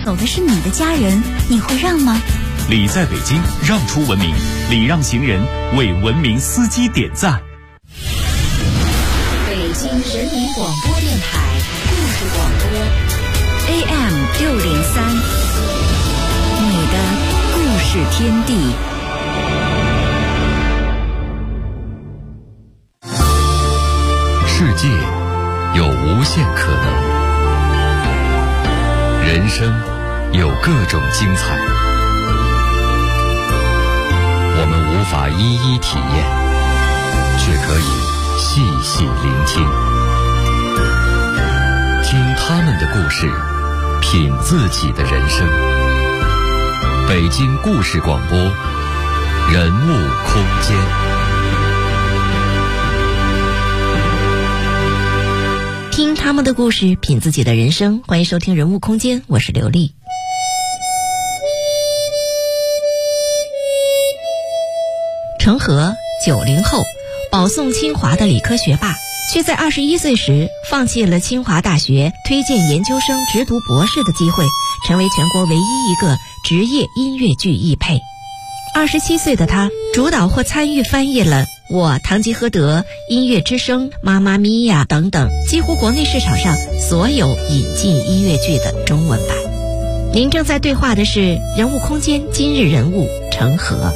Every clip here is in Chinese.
走的是你的家人，你会让吗？ 礼在北京，让出文明，礼让行人，为文明司机点赞。 北京人民广播电台故事广播 AM 603，你的故事天地。 世界有无限可能，人生有各种精彩，我们无法一一体验，却可以细细聆听，听他们的故事，品自己的人生。北京故事广播，人物空间。 听他们的故事，品自己的人生。欢迎收听人物空间，我是刘丽。程和90后，保送清华的理科学霸，却在21岁时放弃了清华大学推荐研究生直读博士的机会，成为全国唯一一个职业音乐剧译配。27岁的他主导或参与翻译了我、堂吉诃德、音乐之声、妈妈咪呀等等几乎国内市场上所有引进音乐剧的中文版。您正在对话的是人物空间今日人物程和。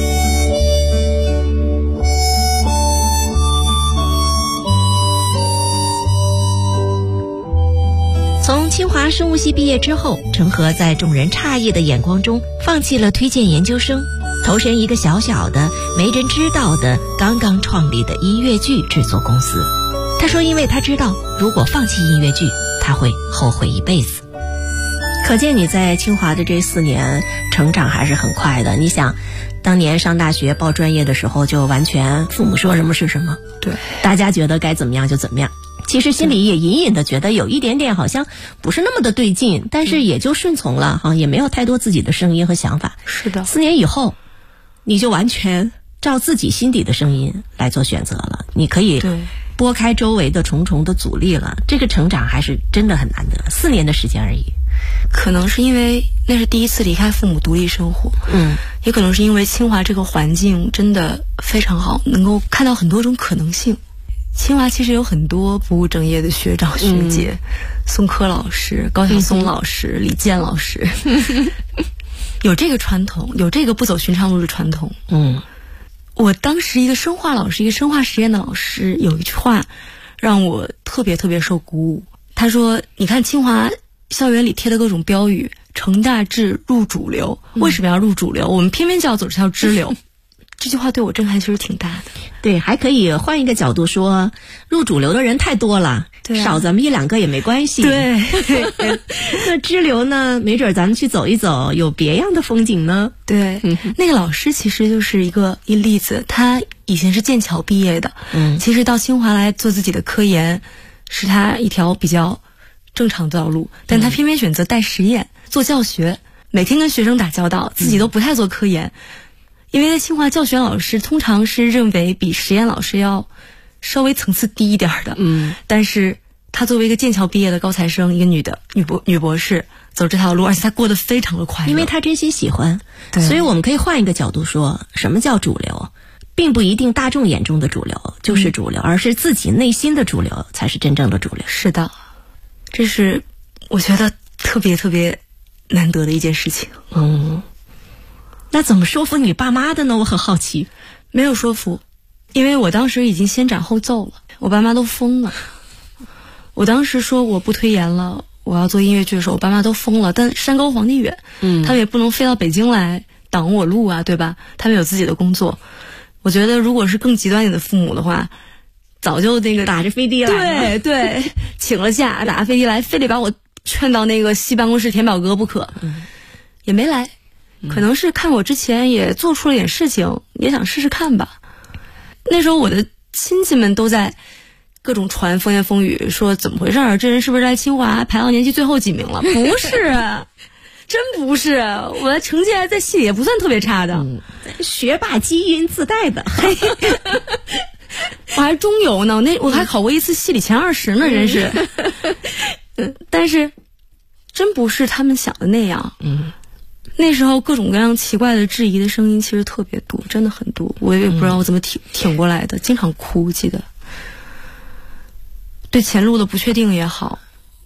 从清华生物系毕业之后，程和在众人诧异的眼光中放弃了推荐研究生，投身一个小小的没人知道的刚刚创立的音乐剧制作公司。他说因为他知道如果放弃音乐剧他会后悔一辈子。可见你在清华的这4年成长还是很快的。你想当年上大学报专业的时候就完全父母说什么是什么，对，大家觉得该怎么样就怎么样，其实心里也隐隐的觉得有一点点好像不是那么的对劲，但是也就顺从了也没有太多自己的声音和想法。是的，4年以后你就完全照自己心底的声音来做选择了，你可以拨开周围的重重的阻力了。这个成长还是真的很难得，4年的时间而已。 可能是因为那是第一次离开父母独立生活，也可能是因为清华这个环境真的非常好，能够看到很多种可能性。清华其实有很多不务正业的学长学姐，宋柯老师、高晓松老师、李健老师，有这个传统，有这个不走寻常路的传统。我当时一个生化老师，一个生化实验的老师，有一句话让我特别特别受鼓舞。他说：“你看清华校园里贴的各种标语，成大志入主流，为什么要入主流？我们偏偏就要走这条支流。”这句话对我震撼其实挺大的。 对，还可以换一个角度说，入主流的人太多了，少咱们1-2个也没关系。对，那支流呢，没准咱们去走一走，有别样的风景呢。 对，那个老师其实就是一例子，他以前是剑桥毕业的，其实到清华来做自己的科研，是他一条比较正常的道路，但他偏偏选择带实验做教学，每天跟学生打交道，自己都不太做科研。因为在清华教学老师通常是认为比实验老师要稍微层次低一点的，但是他作为一个剑桥毕业的高材生，一个女博士，走这条路，而且他过得非常的快乐， 因为他真心喜欢。所以我们可以换一个角度说，什么叫主流？并不一定大众眼中的主流就是主流，而是自己内心的主流才是真正的主流。 是的，这是我觉得特别特别难得的一件事情。 那怎么说服你爸妈的呢？我很好奇。 没有说服，因为我当时已经先斩后奏了，我爸妈都疯了。我当时说我不推研了，我要做音乐剧的时候，我爸妈都疯了。但山高皇帝远，他们也不能飞到北京来挡我路啊，对吧？他们有自己的工作。我觉得如果是更极端一点的父母的话，早就那个打着飞的来， 对，请了假，打着飞的来，非得把我劝到那个西办公室填表格不可，也没来。可能是看我之前也做出了点事情，也想试试看吧。那时候我的亲戚们都在各种传风言风语，说怎么回事儿？这人是不是来清华排到年级最后几名了？不是，真不是，我的成绩在系里也不算特别差的， 学霸基因自带的。 我还中游呢，我还考过一次系里前20呢，真是。但是真不是他们想的那样。那时候各种各样奇怪的质疑的声音其实特别多，真的很多，我也不知道我怎么挺过来的，经常哭，记得。对前路的不确定也好，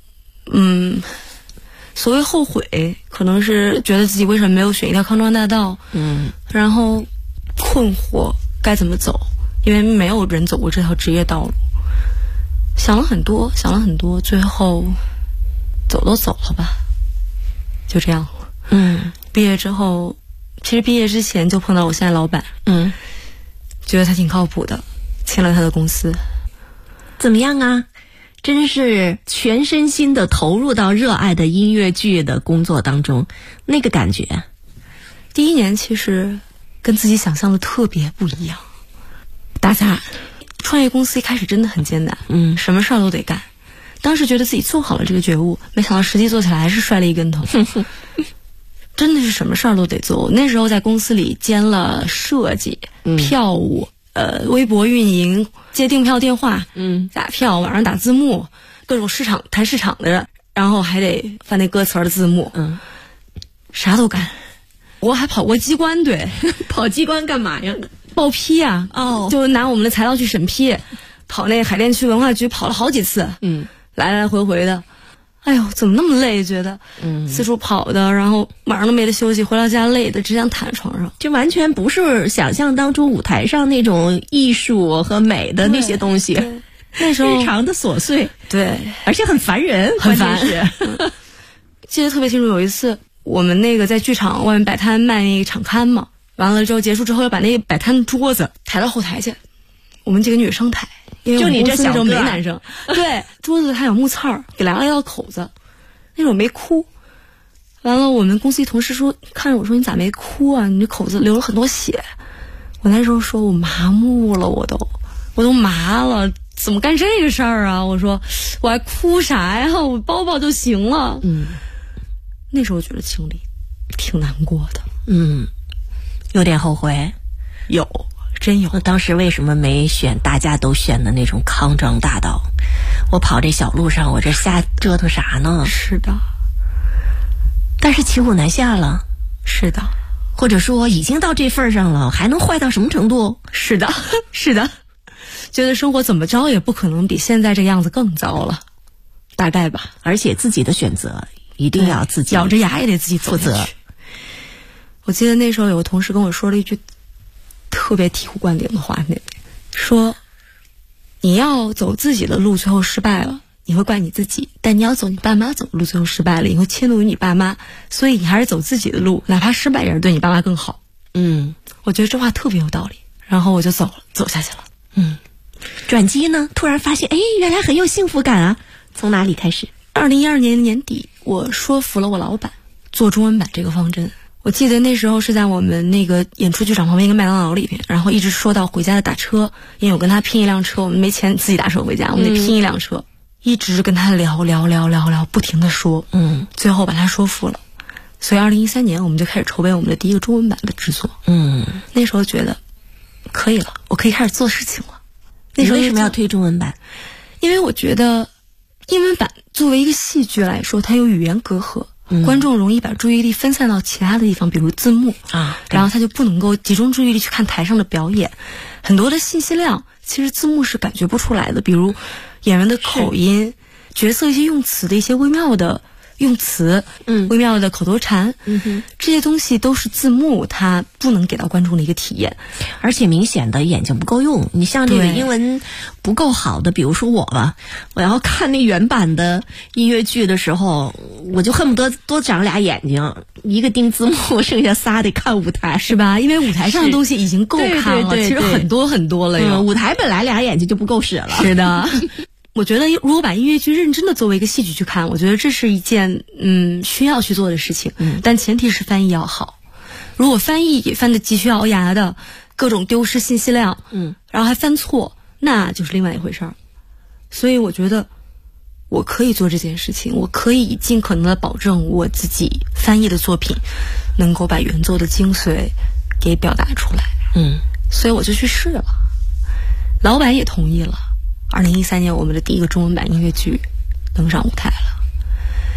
所谓后悔，可能是觉得自己为什么没有选一条康庄大道，然后困惑该怎么走，因为没有人走过这条职业道路，想了很多，最后走都走了吧，就这样。毕业之后，其实毕业之前就碰到我现在老板，觉得他挺靠谱的，签了他的公司。 怎么样啊？真是全身心的投入到热爱的音乐剧的工作当中，那个感觉。 第一年其实跟自己想象的特别不一样。打杂，创业公司一开始真的很艰难，什么事儿都得干。当时觉得自己做好了这个觉悟，没想到实际做起来还是摔了一跟头。真的是什么事儿都得做。那时候在公司里兼了设计、票务、微博运营、接订票电话、打票、晚上打字幕，各种谈市场的，然后还得翻那歌词的字幕，啥都干。我还跑过机关队， 跑机关干嘛呀？ 报批啊，就拿我们的材料去审批，跑那海淀区文化局跑了好几次，来来回回的。哎呦，怎么那么累？觉得，四处跑的，然后晚上都没得休息，回到家累的只想躺在床上， 就完全不是想象当中舞台上那种艺术和美的那些东西。 那时候日常的琐碎， 对， 而且很烦人， 很烦。记得特别清楚，有一次我们那个在剧场外面摆摊卖那个场刊嘛，完了之后结束之后要把那个摆摊的桌子抬到后台去，我们几个女生抬。因为就你这小个没男生，对，桌子还有木刺儿，给来了一道口子，那种没哭。完了，我们公司一同事说，看着我说你咋没哭啊？你这口子流了很多血。我那时候说我麻木了，我都麻了，怎么干这个事儿啊？我说我还哭啥呀？我抱抱就行了。那时候觉得经历挺难过的， 有点后悔， 真有。 当时为什么没选大家都选的那种康庄大道？我跑这小路上，我这瞎折腾啥呢？ 是的， 但是骑虎难下了。 是的， 或者说已经到这份上了，还能坏到什么程度？ 是的，是的，觉得生活怎么着也不可能比现在这样子更糟了，大概吧。 而且自己的选择一定要自己咬着牙也得自己负责。我记得那时候有个同事跟我说了一句特别醍醐灌顶的话，说你要走自己的路最后失败了，你会怪你自己，但你要走你爸妈走的路最后失败了，你会迁怒于你爸妈，所以你还是走自己的路，哪怕失败也是对你爸妈更好。我觉得这话特别有道理，然后我就走下去了。 转机呢，突然发现原来很有幸福感啊。从哪里开始 ？2012年年底，我说服了我老板做中文版这个方针。我记得那时候是在我们那个演出剧场旁边一个麦当劳里边，然后一直说到回家的打车，因为我跟他拼一辆车，我们没钱自己打车回家，我们得拼一辆车，一直跟他聊，不停的说，最后把他说服了。所以2013年我们就开始筹备我们的第一个中文版的制作。那时候觉得可以了，我可以开始做事情了。 那时候为什么要推中文版？ 因为我觉得英文版作为一个戏剧来说，它有语言隔阂，观众容易把注意力分散到其他的地方，比如字幕然后他就不能够集中注意力去看台上的表演。很多的信息量其实字幕是感觉不出来的，比如演员的口音、角色一些用词的一些微妙的用词，微妙的口头禅，这些东西都是字幕它不能给到观众的一个体验， 而且明显的眼睛不够用。你像这个英文不够好的，比如说我吧，我要看那原版的音乐剧的时候，我就恨不得多长俩眼睛，一个盯字幕，剩下仨得看舞台， 是吧？因为舞台上的东西已经够看了，其实很多很多了舞台本来俩眼睛就不够使了。 是的。我觉得如果把音乐剧认真的作为一个戏剧去看，我觉得这是一件需要去做的事情，但前提是翻译要好。如果翻译也翻得急需咬牙的，各种丢失信息量，然后还翻错，那就是另外一回事儿。所以我觉得我可以做这件事情，我可以尽可能的保证我自己翻译的作品能够把原作的精髓给表达出来。所以我就去试了，老板也同意了。2013年我们的第一个中文版音乐剧登上舞台了。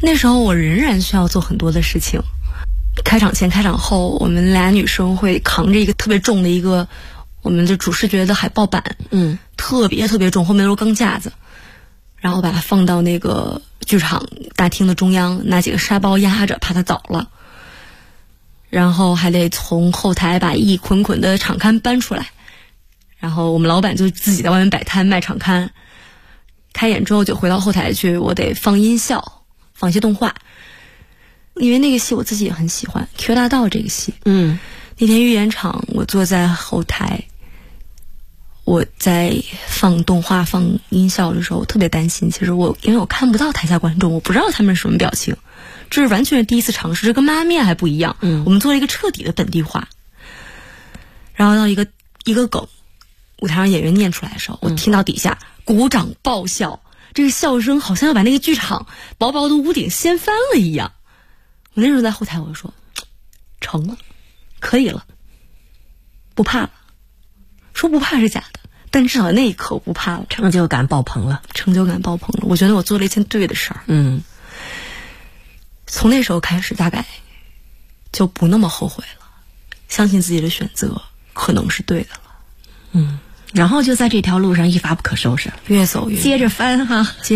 那时候我仍然需要做很多的事情。开场前、开场后，我们俩女生会扛着一个特别重的一个我们的主视觉的海报板，特别特别重，后面都是钢架子，然后把它放到那个剧场大厅的中央，拿几个沙包压着，怕它倒了。然后还得从后台把一捆捆的场刊搬出来，然后我们老板就自己在外面摆摊卖场刊。开演之后就回到后台去，我得放音效，放一些动画。因为那个戏我自己也很喜欢， Q 大道这个戏。那天预演场我坐在后台，我在放动画放音效的时候，我特别担心。其实因为我看不到台下观众，我不知道他们是什么表情，这是完全是第一次尝试，这跟妈面还不一样。我们做了一个彻底的本地化。然后到一个梗，舞台上演员念出来的时候，我听到底下鼓掌爆笑，这个笑声好像要把那个剧场薄薄的屋顶掀翻了一样。我那时候在后台我就说成了，可以了，不怕了。说不怕是假的，但至少那一刻我不怕了， 成就感爆棚了。 我觉得我做了一件对的事儿。从那时候开始大概就不那么后悔了，相信自己的选择可能是对的了。 然后就在这条路上一发不可收拾， 越走越接着翻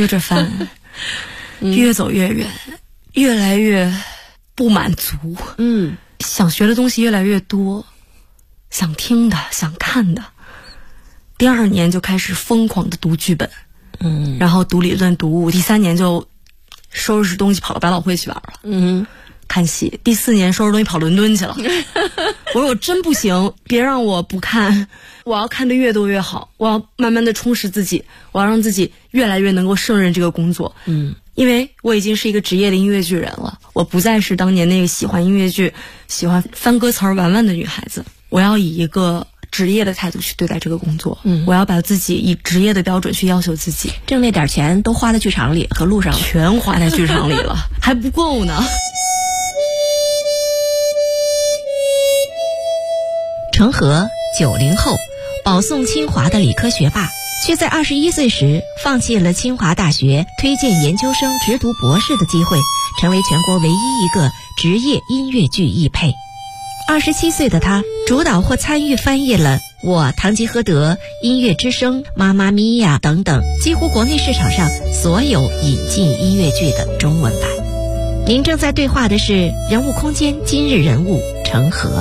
越走越远，越来越不满足。想学的东西越来越多，想听的想看的。第2年就开始疯狂的读剧本，然后读理论读物。第3年就收拾东西跑到百老汇去玩了，看戏。第4年收拾东西跑伦敦去了。我说我真不行，别让我不看，我要看得越多越好，我要慢慢的充实自己，我要让自己越来越能够胜任这个工作。因为我已经是一个职业的音乐剧人了，我不再是当年那个喜欢音乐剧、喜欢翻歌词儿玩玩的女孩子。我要以一个职业的态度去对待这个工作，我要把自己以职业的标准去要求自己。 挣那点钱都花在剧场里和路上了， 全花在剧场里了，还不够呢。 程和90后，保送清华的理科学霸，却在21岁时放弃了清华大学推荐研究生直读博士的机会，成为全国唯一一个职业音乐剧译配。27岁的他主导或参与翻译了《我堂吉诃德》、《音乐之声》、《妈妈咪呀》等等几乎国内市场上所有引进音乐剧的中文版。您正在对话的是人物空间今日人物程和。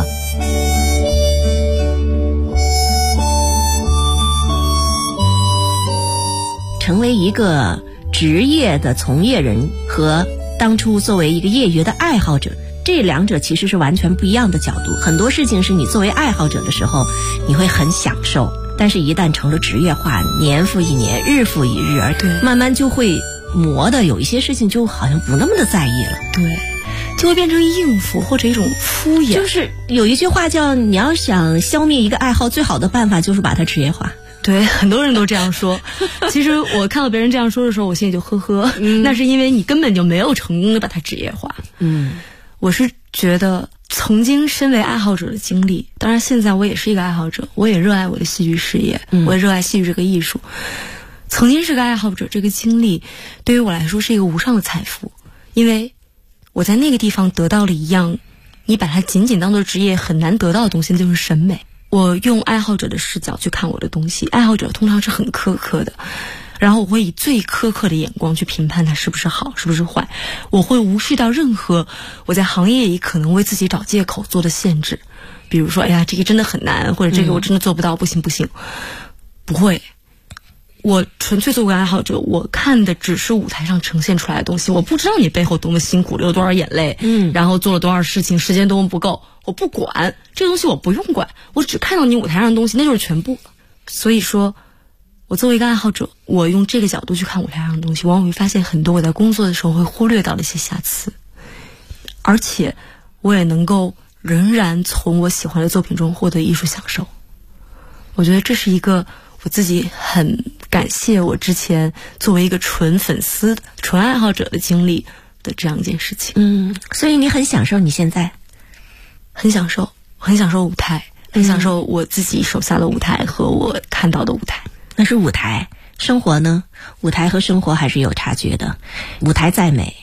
成为一个职业的从业人和当初作为一个业余的爱好者，这两者其实是完全不一样的角度。很多事情是你作为爱好者的时候你会很享受，但是一旦成了职业化，年复一年，日复一日，而慢慢就会磨的有一些事情就好像不那么的在意了。 对，就会变成应付或者一种敷衍。 就是有一句话叫，你要想消灭一个爱好，最好的办法就是把它职业化。 对，很多人都这样说。其实我看到别人这样说的时候，我心里就呵呵。那是因为你根本就没有成功的把它职业化。我是觉得曾经身为爱好者的经历，当然现在我也是一个爱好者，我也热爱我的戏剧事业，我也热爱戏剧这个艺术。曾经是个爱好者，这个经历对于我来说是一个无上的财富，因为我在那个地方得到了一样你把它仅仅当作职业很难得到的东西，就是审美。我用爱好者的视角去看我的东西，爱好者通常是很苛刻的，然后我会以最苛刻的眼光去评判它是不是好是不是坏，我会无视到任何我在行业里可能为自己找借口做的限制，比如说哎呀这个真的很难，或者这个我真的做不到，不行，不会。我纯粹作为爱好者，我看的只是舞台上呈现出来的东西，我不知道你背后多么辛苦，流多少眼泪，然后做了多少事情，时间多么不够，我不管，这个东西我不用管，我只看到你舞台上的东西，那就是全部。所以说我作为一个爱好者，我用这个角度去看舞台上的东西，往往会发现很多我在工作的时候会忽略到的一些瑕疵，而且我也能够仍然从我喜欢的作品中获得艺术享受。我觉得这是一个我自己很感谢我之前作为一个纯粉丝、纯爱好者的经历的这样一件事情。 所以你很享受你现在？ 很享受舞台，很享受我自己手下的舞台和我看到的舞台。 那是舞台，生活呢？舞台和生活还是有差距的。舞台再美，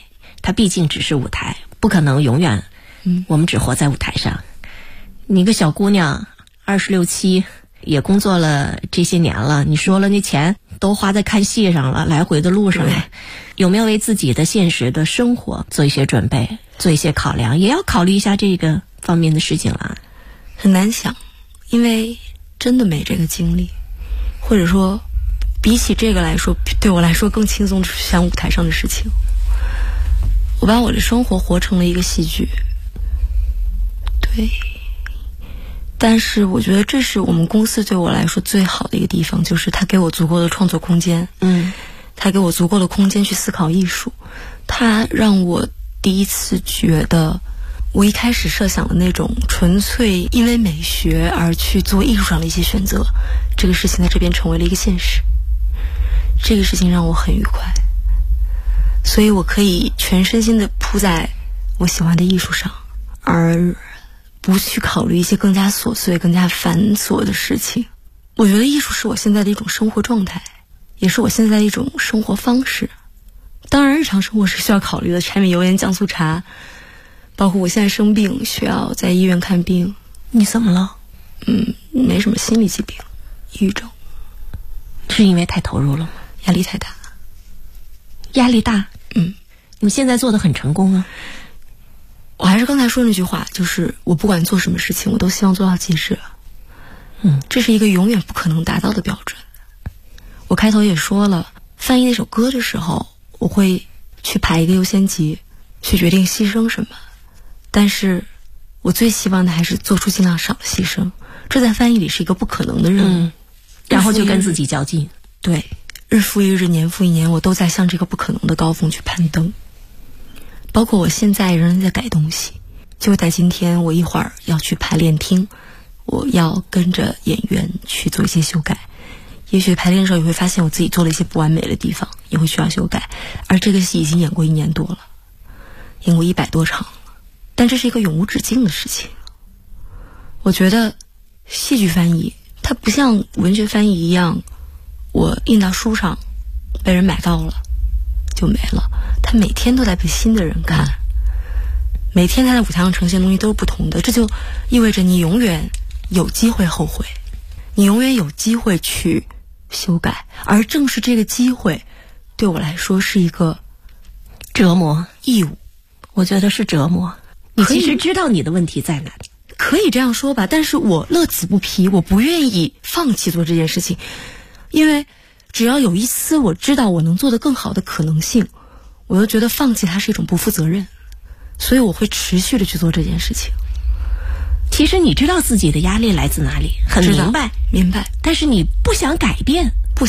它毕竟只是舞台，不可能永远我们只活在舞台上。你一个小姑娘26、7也工作了这些年了，你说了那钱都花在看戏上了，来回的路上了，有没有为自己的现实的生活做一些准备，做一些考量？也要考虑一下这个方面的事情了。 很难想，因为真的没这个精力，或者说比起这个来说，对我来说更轻松是想舞台上的事情。我把我的生活活成了一个戏剧，对。但是我觉得这是我们公司对我来说最好的一个地方，就是它给我足够的创作空间，它给我足够的空间去思考艺术，它让我第一次觉得我一开始设想的那种纯粹因为美学而去做艺术上的一些选择，这个事情在这边成为了一个现实。这个事情让我很愉快，所以我可以全身心的扑在我喜欢的艺术上，而不去考虑一些更加琐碎更加繁琐的事情。我觉得艺术是我现在的一种生活状态，也是我现在的一种生活方式。当然日常生活是需要考虑的，柴米油盐酱醋茶，包括我现在生病需要在医院看病。 你怎么了？ 没什么心理疾病，抑郁症。 是因为太投入了吗？ 压力太大。 压力大？你现在做得很成功啊。 我还是刚才说那句话，就是我不管做什么事情，我都希望做到极致。这是一个永远不可能达到的标准。我开头也说了，翻译那首歌的时候，我会去排一个优先级，去决定牺牲什么。但是我最希望的还是做出尽量少的牺牲，这在翻译里是一个不可能的任务。 然后就跟自己较劲。 对，日复一日，年复一年，我都在向这个不可能的高峰去攀登。包括我现在仍然在改东西，就在今天我一会儿要去排练厅，我要跟着演员去做一些修改。也许排练的时候也会发现我自己做了一些不完美的地方，也会需要修改。而这个戏已经演过1年多了，演过100多场了，但这是一个永无止境的事情。我觉得戏剧翻译它不像文学翻译一样，我印到书上被人买到了就没了，它每天都在被新的人看，每天它在舞台上呈现的东西都是不同的，这就意味着你永远有机会后悔，你永远有机会去修改，而正是这个机会对我来说是一个折磨， 义务。 我觉得是折磨。你其实知道你的问题在哪里， 可以这样说吧，但是我乐此不疲，我不愿意放弃做这件事情，因为只要有一丝我知道我能做得更好的可能性，我又觉得放弃它是一种不负责任，所以我会持续的去做这件事情。 其实你知道自己的压力来自哪里，很明白，但是你不想改变。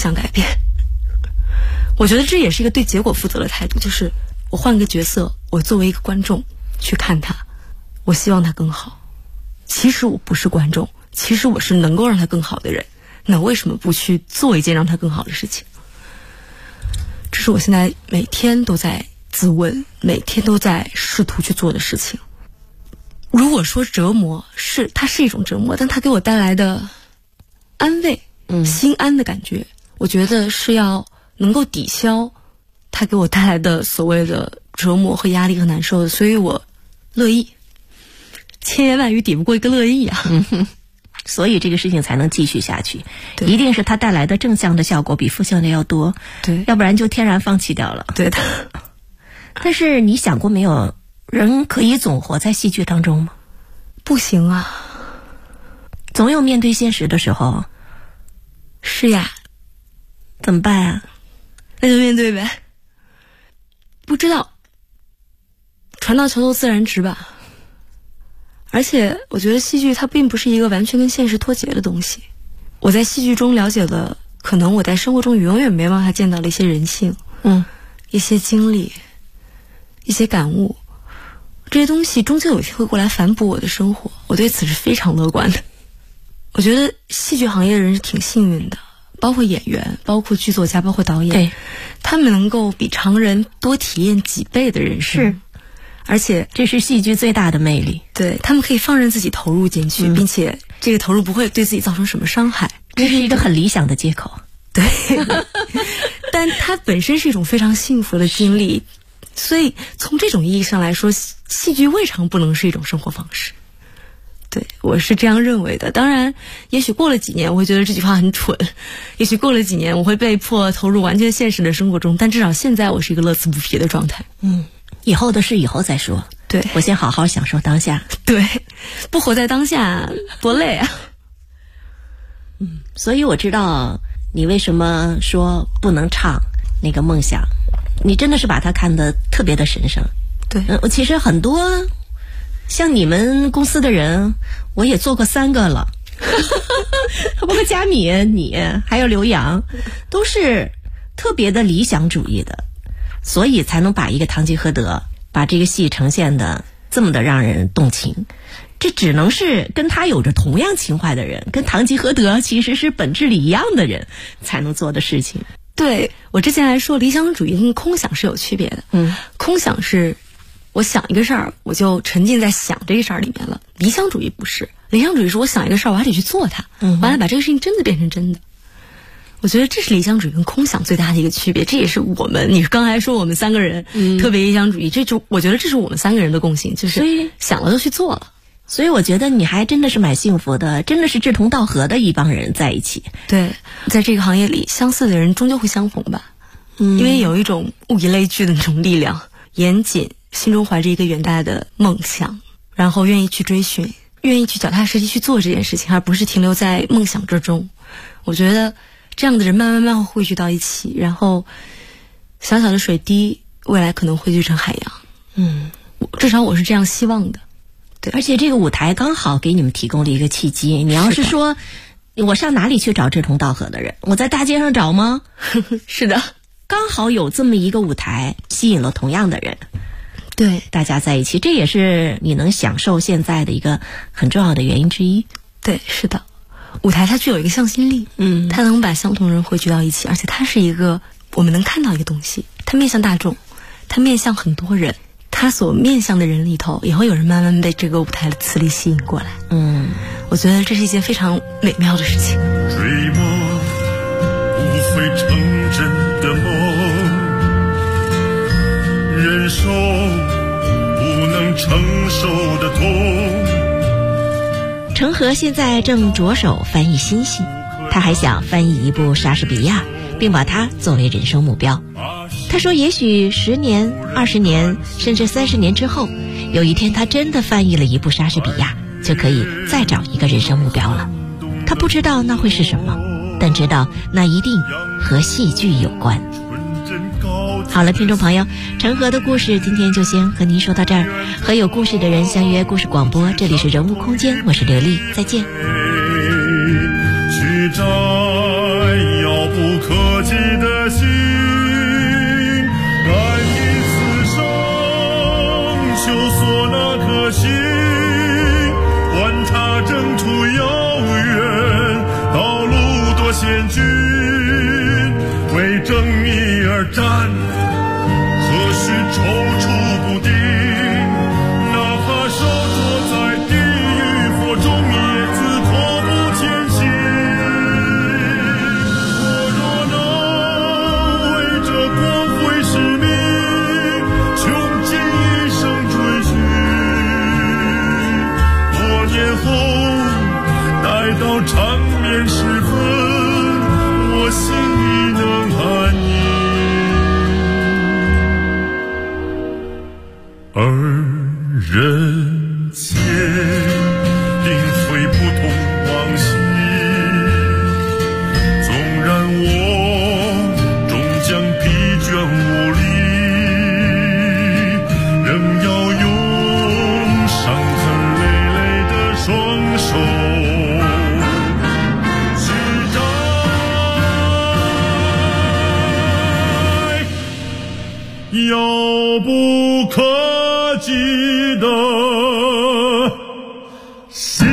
我觉得这也是一个对结果负责的态度，就是我换个角色，我作为一个观众去看它，我希望它更好。其实我不是观众，其实我是能够让它更好的人，那为什么不去做一件让它更好的事情？这是我现在每天都在自问，每天都在试图去做的事情。如果说折磨它是一种折磨，但它给我带来的安慰，心安的感觉，我觉得是要能够抵消它给我带来的所谓的折磨和压力和难受的，所以我乐意，千言万语抵不过一个乐意啊。 所以这个事情才能继续下去，一定是它带来的正向的效果比负向的要多， 对， 要不然就天然放弃掉了。 对的。 但是你想过没有，人可以总活在戏剧当中吗？ 不行啊， 总有面对现实的时候。 是呀， 怎么办啊？ 那就面对呗。不知道，船到桥头自然直吧。而且我觉得戏剧它并不是一个完全跟现实脱节的东西。我在戏剧中了解了可能我在生活中永远没办法见到的一些人性，一些经历，一些感悟，这些东西终究有一天会过来反哺我的生活，我对此是非常乐观的。我觉得戏剧行业的人是挺幸运的，包括演员，包括剧作家，包括导演， 对， 他们能够比常人多体验几倍的人生， 是， 而且这是戏剧最大的魅力。 对，他们可以放任自己投入进去，并且这个投入不会对自己造成什么伤害， 这是一个很理想的借口。 对，但它本身是一种非常幸福的经历， 所以从这种意义上来说，戏剧未尝不能是一种生活方式。对，我是这样认为的。当然，也许过了几年我会觉得这句话很蠢，也许过了几年我会被迫投入完全现实的生活中，但至少现在我是一个乐此不疲的状态。 以后的事以后再说。 对， 我先好好享受当下。 对，不活在当下多累啊。 所以我知道你为什么说不能唱那个梦想，你真的是把它看得特别的神圣。 对， 其实很多像你们公司的人，我也做过3个了，包括佳米，你还有刘洋，都是特别的理想主义的，所以才能把一个堂吉诃德，把这个戏呈现的这么的让人动情。这只能是跟他有着同样情怀的人，跟堂吉诃德其实是本质里一样的人才能做的事情。 对，我之前还说理想主义跟空想是有区别的。空想是我想一个事儿，我就沉浸在想这个事儿里面了。理想主义不是，理想主义是我想一个事儿，我还得去做它，完了把这个事情真的变成真的。我觉得这是理想主义跟空想最大的一个区别，这也是你刚才说我们3个人特别理想主义，我觉得这是我们3个人的共性，就是想了就去做了。 所以我觉得你还真的是蛮幸福的，真的是志同道合的一帮人在一起。 对，在这个行业里，相似的人终究会相逢吧。因为有一种物以类聚的那种力量，严谨，心中怀着一个远大的梦想，然后愿意去追寻，愿意去脚踏实地去做这件事情，而不是停留在梦想之中。我觉得这样的人慢慢会汇聚到一起，然后小小的水滴未来可能汇聚成海洋。至少我是这样希望的。对， 而且这个舞台刚好给你们提供了一个契机。你要是说我上哪里去找志同道合的人，我在大街上找吗？ 是的， 刚好有这么一个舞台吸引了同样的人， 对， 大家在一起，这也是你能享受现在的一个很重要的原因之一。 对，是的，舞台它具有一个向心力，它能把相同人汇聚到一起，而且它是一个我们能看到一个东西，它面向大众，它面向很多人，它所面向的人里头也会有人慢慢被这个舞台的磁力吸引过来。我觉得这是一件非常美妙的事情。 追梦无非成真的梦，忍受不能承受的痛。 程和现在正着手翻译新戏，他还想翻译一部莎士比亚，并把它作为人生目标。他说也许10年、20年甚至30年之后，有一天他真的翻译了一部莎士比亚，就可以再找一个人生目标了。他不知道那会是什么，但知道那一定和戏剧有关。好了，听众朋友，程和的故事今天就先和您说到这儿。和有故事的人相约故事广播，这里是人物空间，我是刘丽，再见。 去摘遥不可及的心，爱彼此生修索那颗心，管它征途遥远，道路多险峻，为正义而战，何须踌躇不定，哪怕手托在地狱火中，也自迫不前行。我若能为这光辉使命穷尽一生追寻，多年后待到长眠时分，我心里能安宁。而人间并非不同往昔，纵然我终将疲倦无力，仍要用伤痕累累的双手去摘遥不可及的心。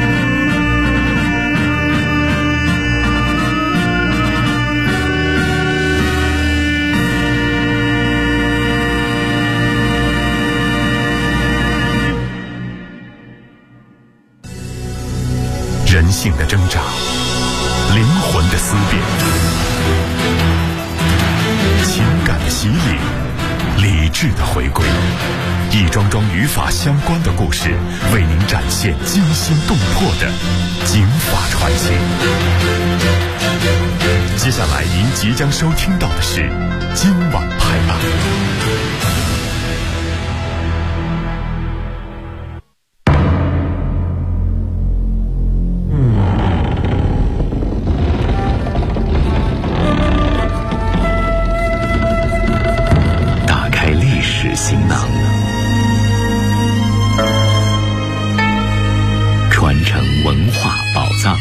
人性的挣扎，灵魂的思辨，情感的洗礼， 理智的回归，一桩桩与法相关的故事，为您展现惊心动魄的警法传奇。接下来您即将收听到的是今晚拍案。打开历史行囊，传承文化宝藏。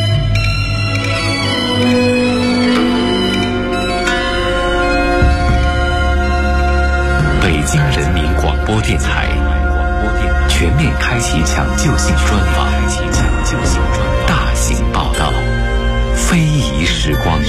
北京人民广播电台全面开启抢救性专访，大型报道，非遗时光。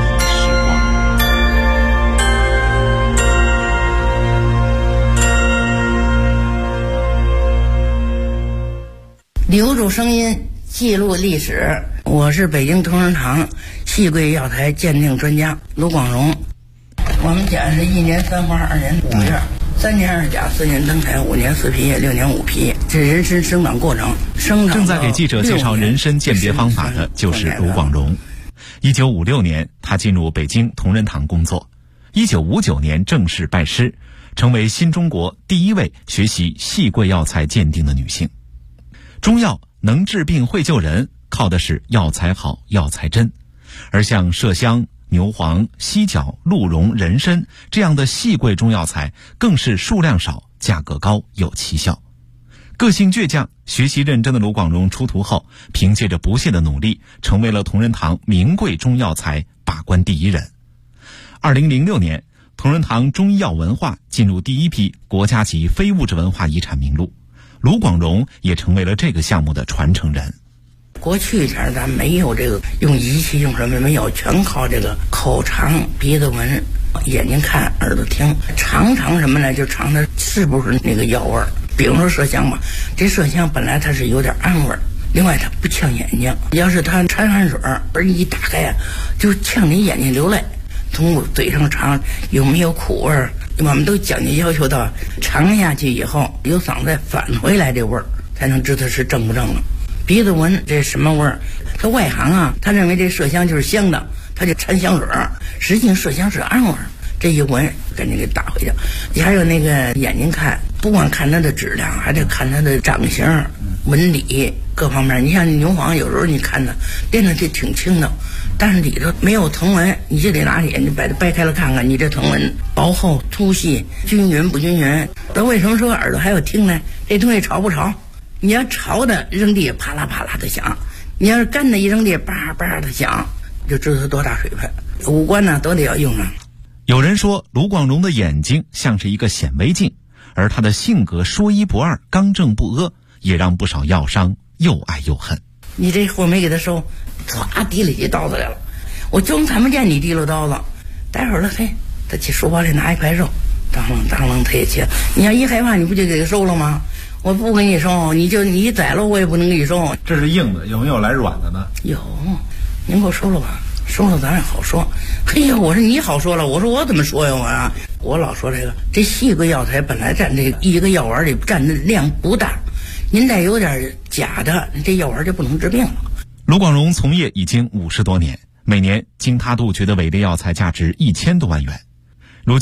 留住声音，记录历史。我是北京同仁堂戏柜药材鉴定专家卢广荣。我们家是1年3花2年5月，3年2甲4年灯台5年4皮6年5皮，这人参生长过程。 正在给记者介绍人参鉴别方法的就是卢广荣。1956年，他进入北京同仁堂工作。1959年正式拜师，成为新中国第一位学习戏柜药材鉴定的女性。中药能治病会救人，靠的是药材好、药材真。而像麝香、牛黄、犀角、鹿茸、人参这样的细贵中药材，更是数量少、价格高、有奇效。个性倔强、学习认真的卢广荣出徒后，凭借着不懈的努力，成为了同仁堂名贵中药材把关第一人。2006年，同仁堂中医药文化进入第一批国家级非物质文化遗产名录，卢广荣也成为了这个项目的传承人。 过去前咱没有这个用仪器用什么没有，全靠这个口尝、鼻子闻、眼睛看、耳朵听，尝什么呢？就尝它是不是那个药味儿。比如说麝香吧，这麝香本来它是有点暗味儿，另外它不呛眼睛，要是它掺汗水而一打开啊，就呛你眼睛流泪。从嘴上尝有没有苦味儿，我们都讲究要求到尝下去以后由嗓子再返回来这味儿，才能知道是正不正了。鼻子闻这什么味儿？他外行啊，他认为这麝香就是香的，他就掺香水儿，实际上麝香是暗味儿。这一闻赶紧给打回去。你还有那个眼睛看，不光看它的质量，还得看它的长形、纹理各方面。你像牛黄，有时候你看它练的这挺轻的，但是里头没有藤纹，你就得拿眼睛把它掰开了看看，你这藤纹薄厚、粗细、均匀不均匀。那为什么说耳朵还有听呢？这东西潮不潮？你要潮的扔地啪啦啪啦的响，你要是干的一扔地叭叭的响，就知道它多大水分。五官呢都得要用啊。 有人说卢广荣的眼睛像是一个显微镜，而他的性格说一不二、刚正不阿，也让不少药商又爱又恨。 你这货没给他收，唰提了起刀子来了，我就看不见你提溜刀子。待会儿了，嘿，他去书包里拿一块肉，当啷他也切。你要一害怕，你不就给他收了吗？我不给你收，你宰了我也不能给你收。 这是硬的，有没有来软的呢？ 有，您给我收了吧，收了咱也好说。嘿呀，我说你好说了，我说我怎么说呀我老说这细个药材本来占这一个药丸里占的量不大，您再有点假的，这药丸就不能治病了。 卢广荣从业已经50多年，每年经他杜绝的伪劣药材价值1000多万元。